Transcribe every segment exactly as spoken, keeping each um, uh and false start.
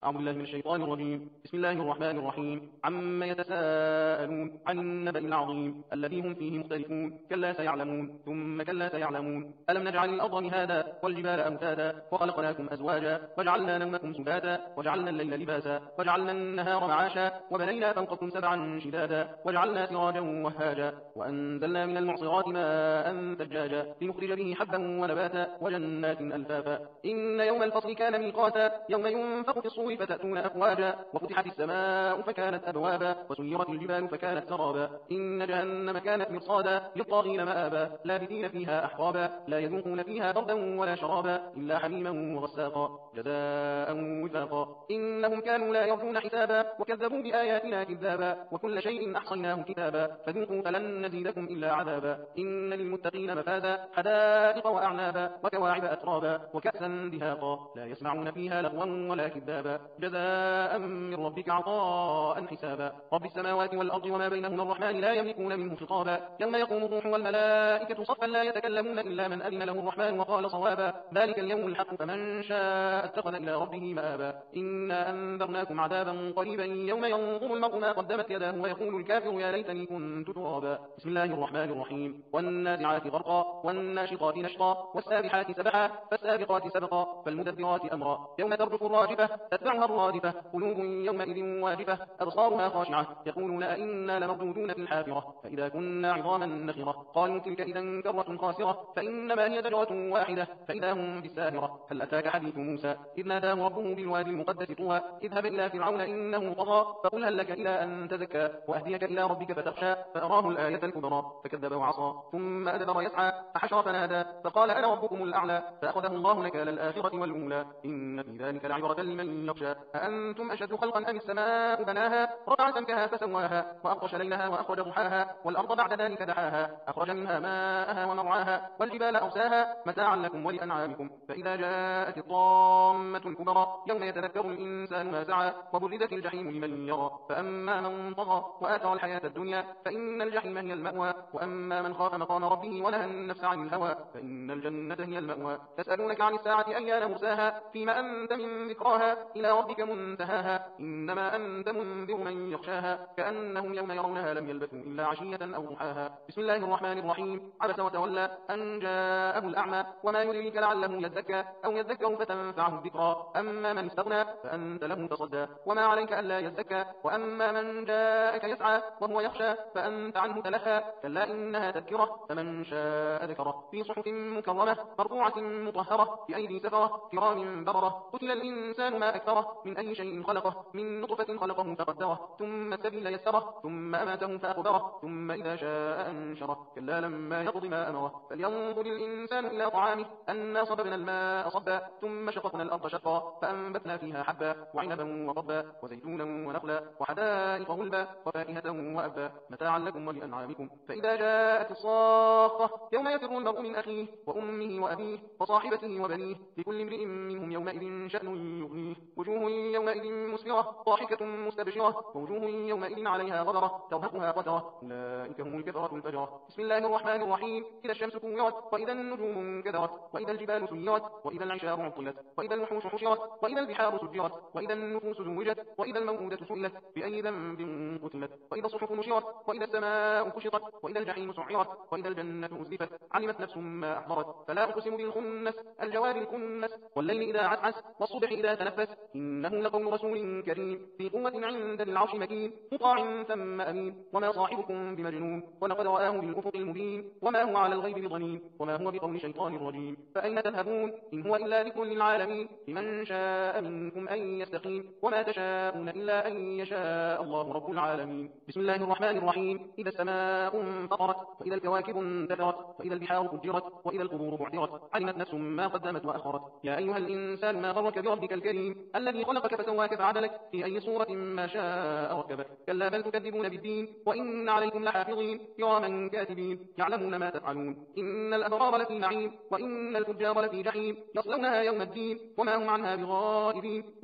أعوذ بالله من الشيطان الرجيم. بسم الله الرحمن الرحيم. عما يتساءلون عن النبأ العظيم الذي هم فيه مختلفون. كلا سيعلمون ثم كلا سيعلمون. ألم نجعل الأرض مهادا والجبال أوتادا وخلقناكم أزواجا وجعلنا نومكم سباتا وجعلنا الليل لباسا وجعلنا النهار معاشا وبنينا فوقكم سبعا شدادا وجعلنا سراجا وهاجا وأنزلنا من المعصرات ماء ثجاجا لنخرج به حبا ونباتا وجنات ألفافا. إن يوم الفصل كان ميقاتا يوم ينفخ في الصور فتأتون أفواجا وفتحت السماء فكانت أبوابا وسيرت الجبال فكانت سرابا. إن جهنم كانت مرصادا للطاغين مآبا لابثين فيها أحقابا لا يذوقون فيها بردا ولا شرابا إلا حميما وغساقا جزاء وفاقا. إنهم كانوا لا يرجون حسابا وكذبوا بآياتنا كذابا وكل شيء أحصيناه كتابا فذوقوا فلن نزيدكم إلا عذابا. إن للمتقين مفازا حدائق وأعنابا وكواعب أترابا وكأسا دهاقا لا يسمعون فيها لغوا ولا كذابا جزاء من ربك عطاء حسابا. رب السماوات والأرض وما بينهما الرحمن لا يملكون منه خطابا. يوم يقوم الروح والملائكة صفا لا يتكلمون إلا من أذن له الرحمن وقال صوابا. ذلك اليوم الحق فمن شاء اتخذ إلى ربه مآبا. إنا أنذرناكم عذابا قريبا يوم ينظر المرء ما قدمت يداه ويقول الكافر يا ليتني كنت ترابا. بسم الله الرحمن الرحيم. والنازعات غرقا والناشطات نشطا والسابحات سبحا فالسابقات سبقا فالمدبرات أمرا. يوم ترجف الراجفة تتبعها الرادفة قلوب يومئذ واجفة أبصارها خاشعة يقولون أئنا لمردودون في الحافرة فإذا كنا عظاما نخرة قالوا تلك إذا كرة خاسرة فإنما هي زجرة واحدة فإذا هم بالساهرة. هل أتاك حديث موسى إذ ناداه ربه بالوادي المقدس طوى اذهب إلى فرعون إنه طغى فقل هل لك إلى أن تزكى وأهديك إلى ربك فتخشى فأراه الآية الكبرى فكذب وعصى ثم أدبر يسعى فحشر فنادى فقال أنا ربكم الأعلى فأخذه الله نكال الآخرة والأولى. إن في ذلك لعبرة لمن يخشى. أأنتم أشد خلقا أم السماء بناها رفع سمكها فسواها وأغطش ليلها وأخرج ضحاها والأرض بعد ذلك دحاها أخرج منها ماءها ومرعاها والجبال أرساها متاعا لكم ولأنعامكم. فإذا جاءت الطامة الكبرى يوم يتذكر الإنسان ما سعى وبرزت الجحيم لمن يرى فأما من طغى وآثر الحياة الدنيا فإن الجحيم هي المأوى وأما من خاف مقام ربه ونهى النفس عن الهوى فإن الجنة هي المأوى. يسألونك عن الساعة أيان مرساها فيما أنت من ذكراها إلى ربك منتهاها إنما أنت منذر من يخشاها كأنهم يوم يرونها لم يلبثوا إلا عشية أو ضحاها. بسم الله الرحمن الرحيم. عبس وتولى أن جاءه الأعمى وما يدريك لعله يزكى أو يذكر فتنفعه الذكرى. أما من استغنى فأنت له تصدى وما عليك ألا يزكى. وأما من جاءك يسعى وهو يخشى فأنت عنه تلهى كلا إنها تذكرة فمن شاء ذكره في صحف مكرمة مرفوعة مطهرة بأيدي سفرة كرام بررة. قتل الإنسان ما أكثره من أي شيء خلقه من نطفة خلقه فقدره ثم السبيل يسره ثم أماته فأقبره ثم إذا شاء أنشره كلا لما يقض ما أمره. فلينظر الإنسان إلى طعامه أنا صببنا الماء صبا ثم شققنا الأرض شقا فأنبتنا فيها حبا وعنبا وقضبا وزيتونا ونخلا وحدائق غلبا وفاكهة وأبا متاعا لكم ولأنعامكم. فإذا جاءت الصاخة يوم يفر المرء من أخيه وأمه وأبيه وصاحبته وبنيه لكل امرئ منهم يومئذ شأن يغنيه. وجوه يومئذ مسفرة ضاحكة مستبشرة ووجوه يومئذ عليها غبرة ترهقها قترة أولئك هم الكفرة الفجرة. بسم الله الرحمن الرحيم. إذا الشمس كورت وإذا النجوم انكدرت وإذا الجبال سيرت وإذا العشار عطلت وإذا الوحوش حشرت وإذا البحار سجرت وإذا النفوس زوجت وإذا الموءودة سئلت بأي ذنب قتلت وإذا الصحف نشرت وإذا السماء كشطت وإذا الجحيم سعرت وإذا الجنة أزلفت علمت نفس ما أحضرت. فلا أقسم بالخنس الجوار الكنس والليل إذا عسعس والصبح إذا تنفس إنه لقول رسول كريم ذي قوة عند العرش مكين مطاع ثم أمين. وما صاحبكم بمجنون ولقد رآه بالأفق المبين وما هو على الغيب بضنين وما هو بقول شيطان رجيم. فأين تذهبون إن هو إلا ذكر للعالمين لمن شاء منكم أن يستقيم وما تشاءون إلا أن يشاء الله رب العالمين. بسم الله الرحمن الرحيم. إذا السماء انفطرت وإذا الكواكب انتثرت وإذا البحار فجرت وإذا القبور بعثرت علمت نفس ما قدمت وأخرت. يا أيها الإنسان ما غرك بربك الكريم الذي خلقك فسواك فعدلك في أي صورة ما شاء ركبك. كلا بل تكذبون بالدين وإن عليكم لحافظين كراما كاتبين يعلمون ما تفعلون. إن الأبرار لفي نعيم وإن الفجار لفي جحيم يصلونها يوم الدين وما هم عنها بغائبين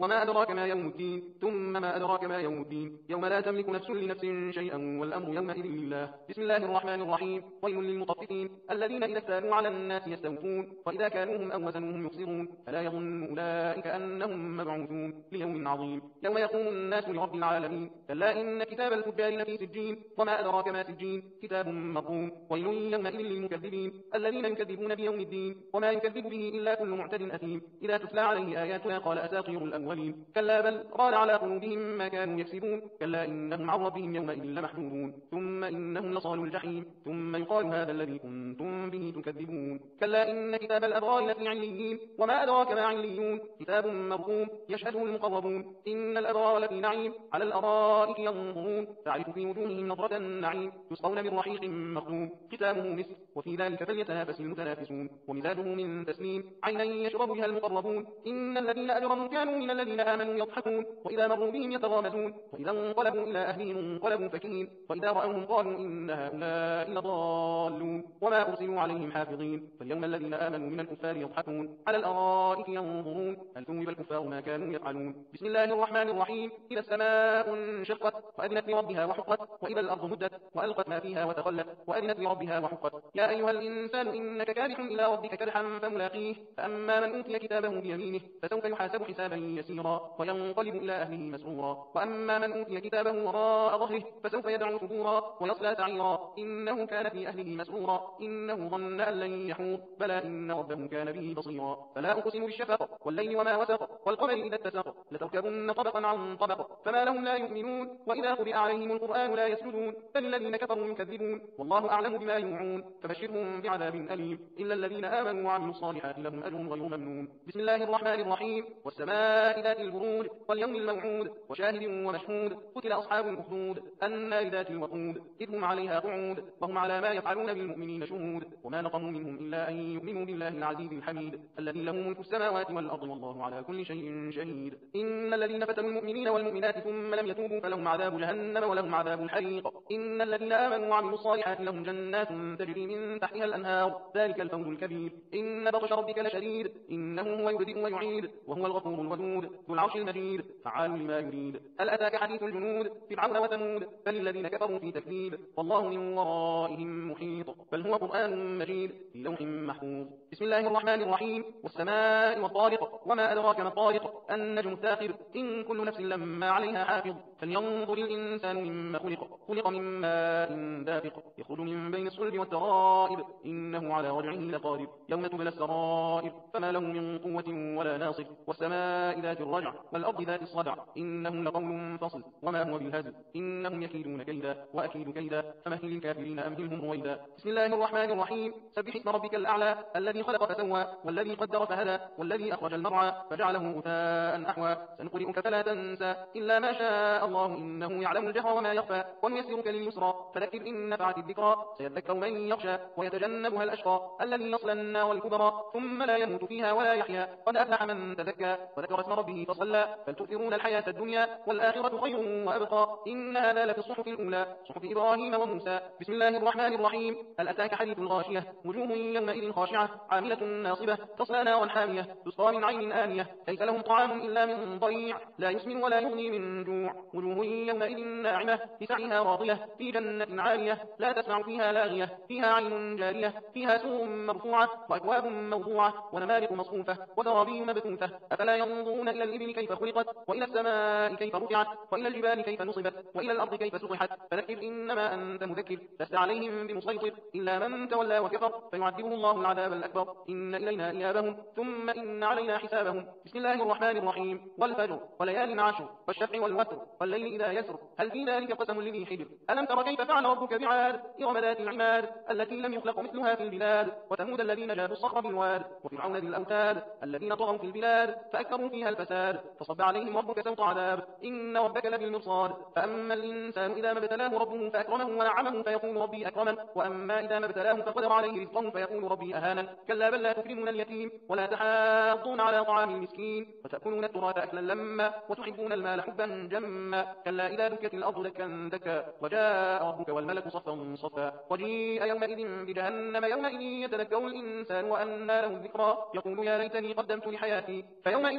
وما أدراك ما يوم الدين ثم ما أدراك ما يوم الدين يوم لا تملك نفس لنفس شيئا والأمر يومئذ لله. بسم الله الرحمن الرحيم. ويل للمطففين الذين إذا اكتالوا على الناس يستوفون وإذا كانوهم أو وزنوهم يخسرون ألا يظن أولئك أنهم مبعوثون ليوم عظيم يوم يقوم الناس لرب العالمين. كلا إن كتاب الفجار لفي سجين وما أدراك ما سجين كتاب مرقوم. ويل يومئذ للمكذبين الذين يكذبون بيوم الدين وما يكذب به إلا كل معتد أثيم إذا تتلى عليه آياتنا قال أساطير الأولين كلا بل ران على قلوبهم ما كانوا يكسبون كلا إنهم عن ربهم يومئذ لمحجوبون ثم إنهم لصالوا الجحيم ثم يقال هذا الذي كنتم به تكذبون. كلا إن كتاب الأبرار لفي عليين وما أدراك ما عليون كتاب مرقوم يشهده المقربون إن الأبرار لفي نعيم على الأرائك ينظرون تعرف في وجوههم نظرة النعيم يسقون من رحيق مختوم ختامه مسك وفي ذلك فليتنافس المتنافسون ومزاجه من تسليم عينا يشرب بها المقربون. إن الذين أجرموا كانوا من الذين آمنوا يضحكون وإذا مروا بهم يتغامزون وإذا انقلبوا إلى أهلهم انقلبوا فكهين وإذا رأوهم قالوا إن هؤلاء لضالون وما أرسلوا عليهم حافظين. فاليوم الذين آمنوا من الكفار يضحكون على الأرائك ينظرون هل ثوب الكفار ما كانوا يفعلون. بسم الله الرحمن الرحيم. إذا السماء انشقت وأذنت لربها وحقت وإذا الأرض مدت وألقت ما فيها وتخلت وأذنت لربها وحقت. يا أيها الإنسان إنك كادح إلى ربك كدحا فملاقيه فأما من أوتي كتابه بيمينه فسوف يحاسب حسابا يسيرا وينقلب إلى أهله مسرورا وأما من أوتي كتابه وراء ظهره فسوف يدعو ثبورا ويصلى سعيرا إنه كان في أهله مسرورا إنه ظن أن لن يحور بلى إن ربه كان به بصيرا. فلا أقسم بالشفق والليل وما وسق والقمر إذا اتسق لتركبن طبقا عن طبق فما لهم لا يؤمنون وإذا قرئ عليهم القرآن لا يسجدون بل الذين كفروا يكذبون والله أعلم بما يوعون فبشرهم بعذاب أليم إلا الذين آمنوا وعملوا الصالحات لهم أجر غير ممنون. بسم الله الرحمن الرحيم. والسماء ذات البروج واليوم الموعود وشاهد ومشهود قتل أصحاب الأخدود النار ذات الوقود إذ هم عليها قعود وهم على ما يفعلون بالمؤمنين شهود وما نقموا منهم إلا أن يؤمنوا بالله العزيز الحميد الذي له ملك السماوات والأرض والله على كل شيء شهيد. إن الذين فتنوا المؤمنين والمؤمنات ثم لم يتوبوا فلهم عذاب جهنم ولهم عذاب الحريق. إن الذين آمنوا وعملوا الصالحات لهم جنات تجري من تحتها الأنهار ذلك الفوز الكبير. إن بطش ربك لشديد إنه هو يبدئ ويعيد وهو الغفور الودود ذو العرش المجيد فعال لما يريد. هل أتاك حديث الجنود فرعون وثمود بل الذين كفروا في تكذيب والله من ورائهم محيط بل هو قرآن مجيد في لوح محفوظ. بسم الله الرحمن الرحيم. والسماء والطارق وما أدراك ما الطارق النجم الثاقب إن كل نفس لما عليها حافظ فلينظر الإنسان مما خلق خلق من ماء دافق يخرج من بين الصلب والترائب إنه على رجعه لقادر يوم تبلى السرائر فما له من قوة ولا ناصر. والسماء ذات الرجع والأرض ذات الصدع إنه لقول فصل وما هو بالهزل إنهم يكيدون كيدا وأكيد كيدا فمهل الكافرين أمهلهم رويدا. بسم الله الرحمن الرحيم. سبح اسم ربك الأعلى الذي خلق فسوى والذي قدر فهدى والذي أخرج المرعى فجعله غثاء أحوى سنقرئك فلا تنسى إلا ما شاء الله إنه يعلم الجهر وما يخفى ونيسرك لليسرى فذكر إن نفعت الذكرى سيذكر من يخشى ويتجنبها الأشقى الذي يصلى النار الكبرى ثم لا يموت فيها ولا يحيا قد أفلح من تزكى وذكر اسم ربه فصلى بل تؤثرون الحياة الدنيا والآخرة خير وأبقى إن هذا لفي الصحف الأولى صحف إبراهيم وموسى. بسم الله الرحمن الرحيم. هل أتاك حديث الغاشية وجوه يومئذ خاشعة عاملة ناصبة تصلى نارا حامية تسقى من عين آنية ليس لهم طعام إلا من ضريع لا يسمن ولا يغني من جوع وجوه يومئذ ناعمة لسعيها راضية في جنة عالية لا تسمع فيها لاغية فيها عين جارية فيها سور مرفوعة وأكواب موضوعة ونمارق مصفوفة وزرابي مبثوثة أفلا ينظرون إلى الإبل كيف خلقت وإلى السماء كيف رفعت وإلى الجبال كيف نصبت وإلى الأرض كيف سطحت فذكر إنما أنت مذكر لست عليهم بمسيطر إلا من تولى وكفر فيعذبه الله العذاب الأكبر إن إلينا إيابهم ثم إن علينا حسابهم. بسم الله الرحمن الرحيم. والفجر وليال عشر والشفع والوتر والليل إذا يسر هل في ذلك قسم لذي حجر ألم تر كيف فعل ربك بعاد إرم ذات العماد التي لم يخلق مثلها في البلاد وثمود الذين جابوا الصخر بالواد وفرعون ذي الأوتاد الذين طغوا في البلاد فأكثروا فيها الفساد فصب عليهم ربك سوط عذاب إن ربك لبالمرصاد. فأما الإنسان إذا ما ابتلاه ربه فأكرمه ونعمه فيقول ربي أكرمن وأما إذا ما ابتلاه فقدر عليه رزقه فيقول ربي أهانن كلا بل لا تكرمون اليتيم ولا تحاضون على طعام المسكين وتأكلون التراث أكلا لما وتحبون المال حبا جما كلا إذا دكت الأرض دكا دكا وجاء ربك والملك صفا صفا وجيء يومئذ بجهنم يومئذ يتذكر الإنسان وأنى له الذكرى يقول يا ليتني قدمت لحياتي فيومئذ لا يعذب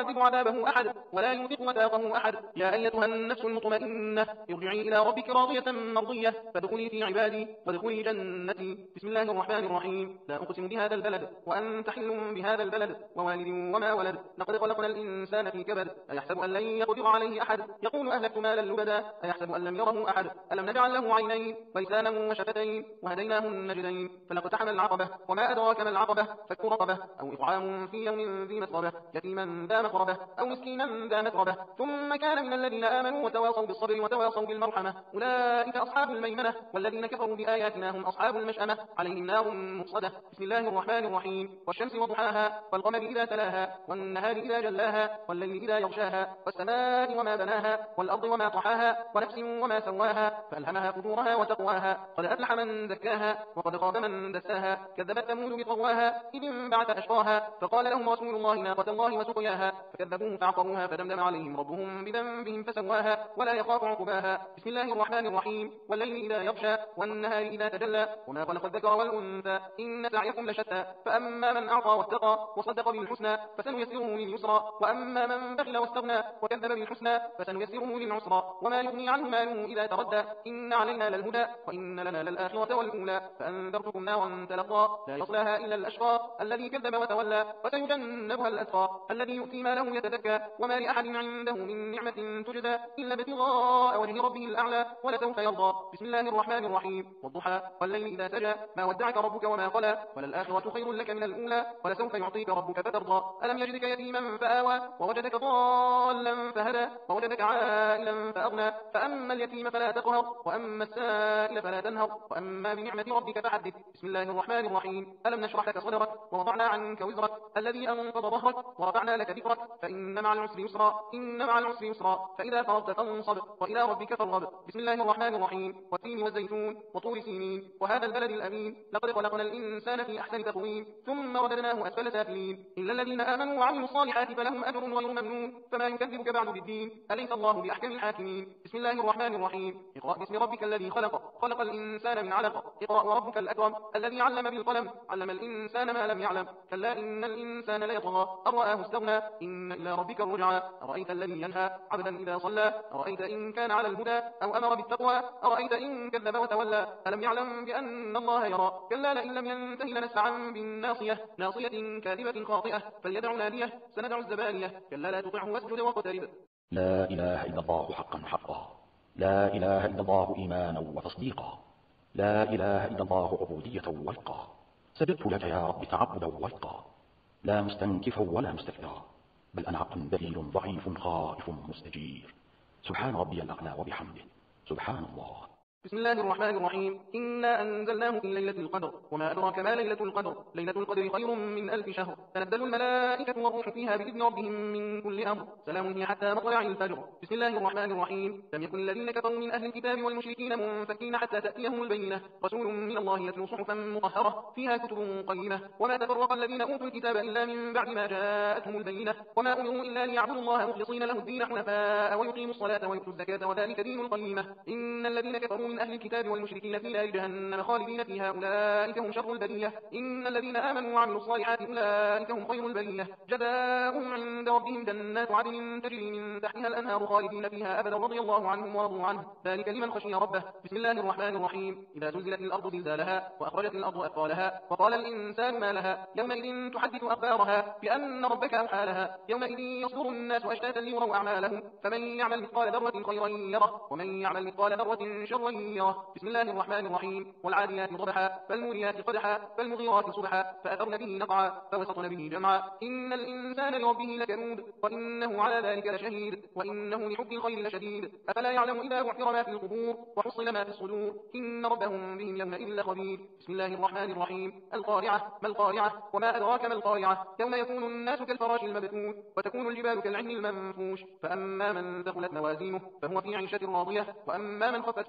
يعذب عذابه أحد ولا يوثق وثاقه أحد. يا أيتها النفس المطمئنة ارجعي إلى ربك راضية مرضية فادخلي في عبادي وادخلي جنتي. بسم الله الرحمن الرحيم. لا أقسم بهذا البلد وأنت حل بهذا البلد ووالد وما ولد. لقد خلقنا الإنسان في كبد. أيحسب أن لن يقدر عليه أحد. يقول أهلكت مالا لبدا. أيحسب أن لم يره أحد. ألم نجعل له عينين ولسانا وشفتين وهديناه النجدين. فلاقتحم العقبة وما أدراك ما العقبة. فك رقبة أو إطعام في يوم ذي مسغبة يتيما ذا مقربة أو مسكينا ذا متربة ثم كان من الذين آمنوا وتواصوا بالصبر وتواصوا بالمرحمة أولئك أصحاب الميمنة. والذين كفروا بآياتنا هم أصحاب المشأمة عليهم نار مؤصدة. بسم الله الرحمن الرحيم. والشمس وضحاها والقمر إذا تلاها والنهار إذا جلاها والليل إذا يغشاها والسماء وما بناها والأرض وما طحاها ونفس وما سواها فألهمها فجورها وتقواها. قد أفلح من زكاها وقد خاب من دساها. كذبت ثمود بطغواها إذ انبعث أشقاها فقال لهم رسول الله ناقة الله وسقياها فكذبوه فعقروها فدمدم عليهم ربهم بذنبهم فسواها ولا يخاف عقباها. بسم الله الرحمن الرحيم. والليل إذا يغشى والنهار إذا تجلى وما خلق الذكر والأنثى إن سعيكم لشتى. فأما من أعطى واتقى وصدق بالحسنى فسنيسره لليسرى وأما من بخل واستغنى وكذب بالحسنى فسنيسره للعسرى. وما يغني عنه ماله إذا تردى. إن علينا للهدى وإن لنا للآخرة والأولى. فأنذرتكم نارا تلقى لا يصلاها إلا الأشقى الذي كذب وتولى وسيجنبها الأتقى الذي يؤتي ماله يتزكى وما لأحد عنده من نعمة تجزى إلا ابتغاء وجه ربه الأعلى ولسوف يرضى. بسم الله الرحمن الرحيم. والضحى والليل إذا سجى ما ودعك ربك وما قلى وللآخرة خير لك من الأولى ولسوف يعطيك ربك فترضى. ألم يجدك يتيما فآوى ووجدك ضالا فهدى ووجدك عائلا فأغنى. فأما اليتيم فلا تقهر وأما السائل فلا تنهر وأما بنعمة ربك فحدث. بسم الله الرحمن الرحيم. ألم نشرح لك صدرك ووضعنا عنك وزرك الذي أنقض ظهرك ورفعنا لك ذكرك فإن مع العسر يسرا إن مع العسر يسرا فإذا فرغت فانصب وإلى ربك فارغب. بسم الله الرحمن الرحيم. والتين والزيتون وطور سينين وهذا البلد الأمين. لقد خلقنا الإنسان في أحسن تقويم ثم رددناه أسفل سافلين. إلا الذين آمنوا وعملوا الصالحات فلهم أجر غير ممنون. فما يكذبك بعد بالدين أليس الله بأحكم الحاكمين. بسم الله الرحمن الرحيم. اقرأ باسم ربك الذي خلق خلق الإنسان من علق. اقرأ وربك الأكرم الذي علم بالقلم علم الإنسان ما لم يعلم. كلا إن الإنسان ليطغى أن رآه استغنى إن إلى ربك الرجعى. أرأيت الذي ينهى عبدا إذا صلى أرأيت إن كان على الهدى أو أمر بالتقوى أرأيت إن كذب وتولى. ألم يعلم بأن الله يرى. كلا لئن لم ينته لنسفعا بالناصية ناصية كاذبة خاطئة فليدع ناديه سندع الزبانية. كلا لا تطعه واسجد واقترب. لا إله إلا الله حقا حقا. لا إله إلا الله إيمانا وتصديقا. لا إله إلا الله عبودية والقى. سجدت لك يا رب تعبدا والقى. لا مستنكفا ولا مستكبرا بل أنا عبد ذليل ضعيف خائف مستجير. سبحان ربي الأعلى وبحمده. سبحان الله. بسم الله الرحمن الرحيم. إنا أنزلناه في ليلة القدر وما أدراك ما ليلة القدر. ليلة القدر خير من ألف شهر. تنزل الملائكة والروح فيها بإذن ربهم من كل أمر. سلام هي حتى مطلع الفجر. بسم الله الرحمن الرحيم. لم يكن الذين كفروا من أهل الكتاب والمشركين منفكين حتى تأتيهم البينة. رسول من الله يتلو صحفا مطهرة فيها كتب قيمة. وما تفرق الذين أوتوا الكتاب إلا من بعد ما جاءتهم البينة. وما أمروا إلا ليعبدوا الله مخلصين له الدين حنفاء ويقيموا الصلاة ويؤتوا الزكاة وذلك دين القيمة. إن الذين كفروا من أهل الكتاب والمشركين في نار جهنم خالدين فيها أولئك هم شر البرية. إن الذين آمنوا وعملوا الصالحات أولئك هم خير البرية. جزاؤهم عند ربهم جنات عدن تجري من تحتها الأنهار خالدين فيها أبدا رضي الله عنهم ورضوا عنه ذلك لمن خشي ربه. بسم الله الرحمن الرحيم. إذا زلزلت الأرض زلزالها وأخرجت الأرض أثقالها وقال الإنسان ما لها يومئذ تحدث أخبارها بأن ربك أوحى لها. يومئذ يصدر الناس أشتاتا ليروا أعمالهم فمن يعمل مثقال ذرة خيرا يره ومن يعمل مثقال ذرة شرا يره. بسم الله الرحمن الرحيم. والعاديات ضبحا فالموريات قدحا فالمغيرات صبحا فأثرن به نقعا فوسطن به جمعا. إن الإنسان لربه لكنود وإنه على ذلك لشهيد وإنه لحب الخير لشديد. أفلا يعلم إذا بعثر ما في القبور وحصل ما في الصدور إن ربهم بهم يومئذ لخبير. بسم الله الرحمن الرحيم. القارعة ما القارعة وما أدراك ما القارعة. يوم يكون الناس كالفراش المبثوث وتكون الجبال كالعهن المنفوش. فأما من ثقلت موازينه فهو في عيشة راضية وأما من خفت موازينه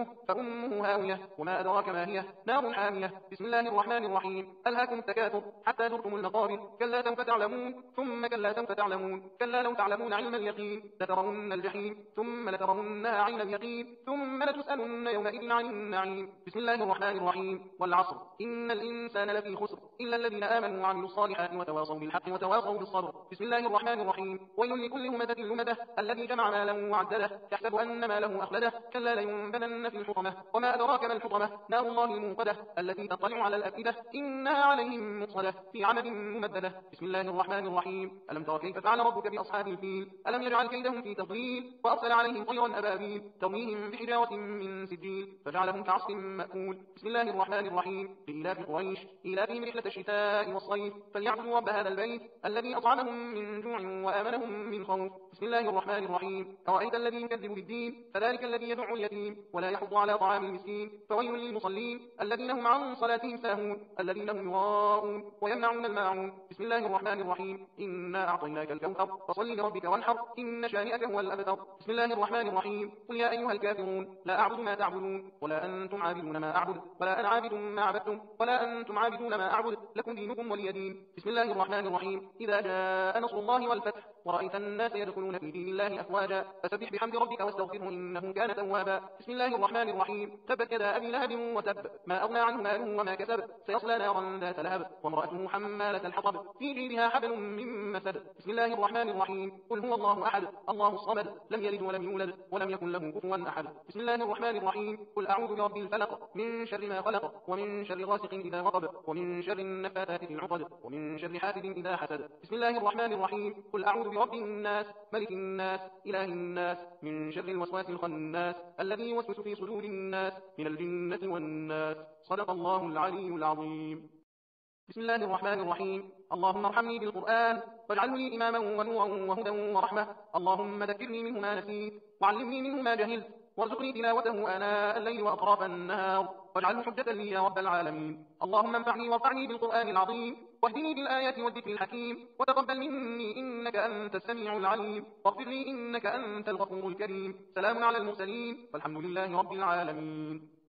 يضله فأمه هاوية وما أدراك ما هي نار حامية. بسم الله الرحمن الرحيم. ألهاكم التكاثر حتى زرتم المقابر كلا سوف تعلمون ثم كلا سوف تعلمون كلا لو تعلمون علم اليقين لترون الجحيم ثم لترونها عين اليقين ثم لتسألن يومئذ عن النعيم. بسم الله الرحمن الرحيم. والعصر إن الإنسان لفي خسر إلا الذين آمنوا وعملوا الصالحات وتواصوا بالحق وتواصوا بالصبر. بسم الله الرحمن الرحيم. ويل لكل همزة لمزة الذي جمع مالا وعدده يحسب أن ماله أخلده كلا لينبذن في الحطمة وما أدراك ما الحطمة نار الله الموقدة التي تطلع على الأفئدة إنها عليهم مؤصدة في عمد ممددة. بسم الله الرحمن الرحيم. ألم تر كيف فعل ربك بأصحاب الفيل ألم يجعل كيدهم في تضليل وأرسل عليهم طيرا أبابيل ترميهم بحجارة من سجيل فجعلهم كعصف مأكول. بسم الله الرحمن الرحيم. لإيلاف قريش إيلافهم رحلة الشتاء والصيف فليعبدوا رب هذا البيت الذي أطعمهم من جوع وآمنهم من خوف. بسم الله الرحمن الرحيم. أرأيت الذي يكذب بالدين فذلك الذي يدعو اليتيم ولا يحض على طعام المسكين فويل للمصلين الذين هم عن صلاتهم ساهون الذين هم يراءون ويمنعون الماعون. بسم الله الرحمن الرحيم. إنا أعطيناك الكوثر فصل لربك وانحر إن شانئك هو الأبتر. بسم الله الرحمن الرحيم. قل يا أيها الكافرون لا أعبد ما تعبدون ولا أنتم عابدون ما أعبد ولا أنا عابد ما عبدتم ولا أنتم عابدون ما أعبد لكم دينكم ولي دين. بسم الله الرحمن الرحيم. إذا جاء نصر الله والفتح ورأيت الناس يدخلون في دين الله أفواجا فسبح بحمد ربك واستغفره إنه كان توابا. بسم الله الرحمن الرحيم. تبت يدا أبي لهب وتب ما أغنى عنه ماله وما كسب سيصلى نارا ذات لهب وامرأته حمالة الحطب في جيدها حبل من مسد. بسم الله الرحمن الرحيم. قل هو الله أحد الله الصمد لم يلد ولم يولد ولم يكن له كفوا أحد. بسم الله الرحمن الرحيم. قل أعوذ برب الفلق من شر ما خلق ومن شر غاسق إذا وقب ومن شر النفاثات في العقد ومن شر حاسد إذا حسد. بسم الله الرحمن الرحيم. قل أعوذ برب الناس ملك الناس إله الناس من شر الوسواس الخناس الذي يوسوس في صدور الناس من الجنة والناس. صدق الله العلي العظيم. بسم الله الرحمن الرحيم. اللهم ارحمني بالقرآن واجعله لي إماما ونورا وهدى ورحمة. اللهم ذكرني منه ما نسيت وعلمني منه ما جهلت وارزقني تلاوته آناء الليل وأطراف النهار واجعله حجة لي يا رب العالمين. اللهم انفعني وارفعني بالقرآن العظيم واهدني بالآيات والذكر الحكيم وتقبل مني إنك أنت السميع العليم واغفر لي إنك أنت الغفور الكريم. سلام على المرسلين والحمد لله رب العالمين.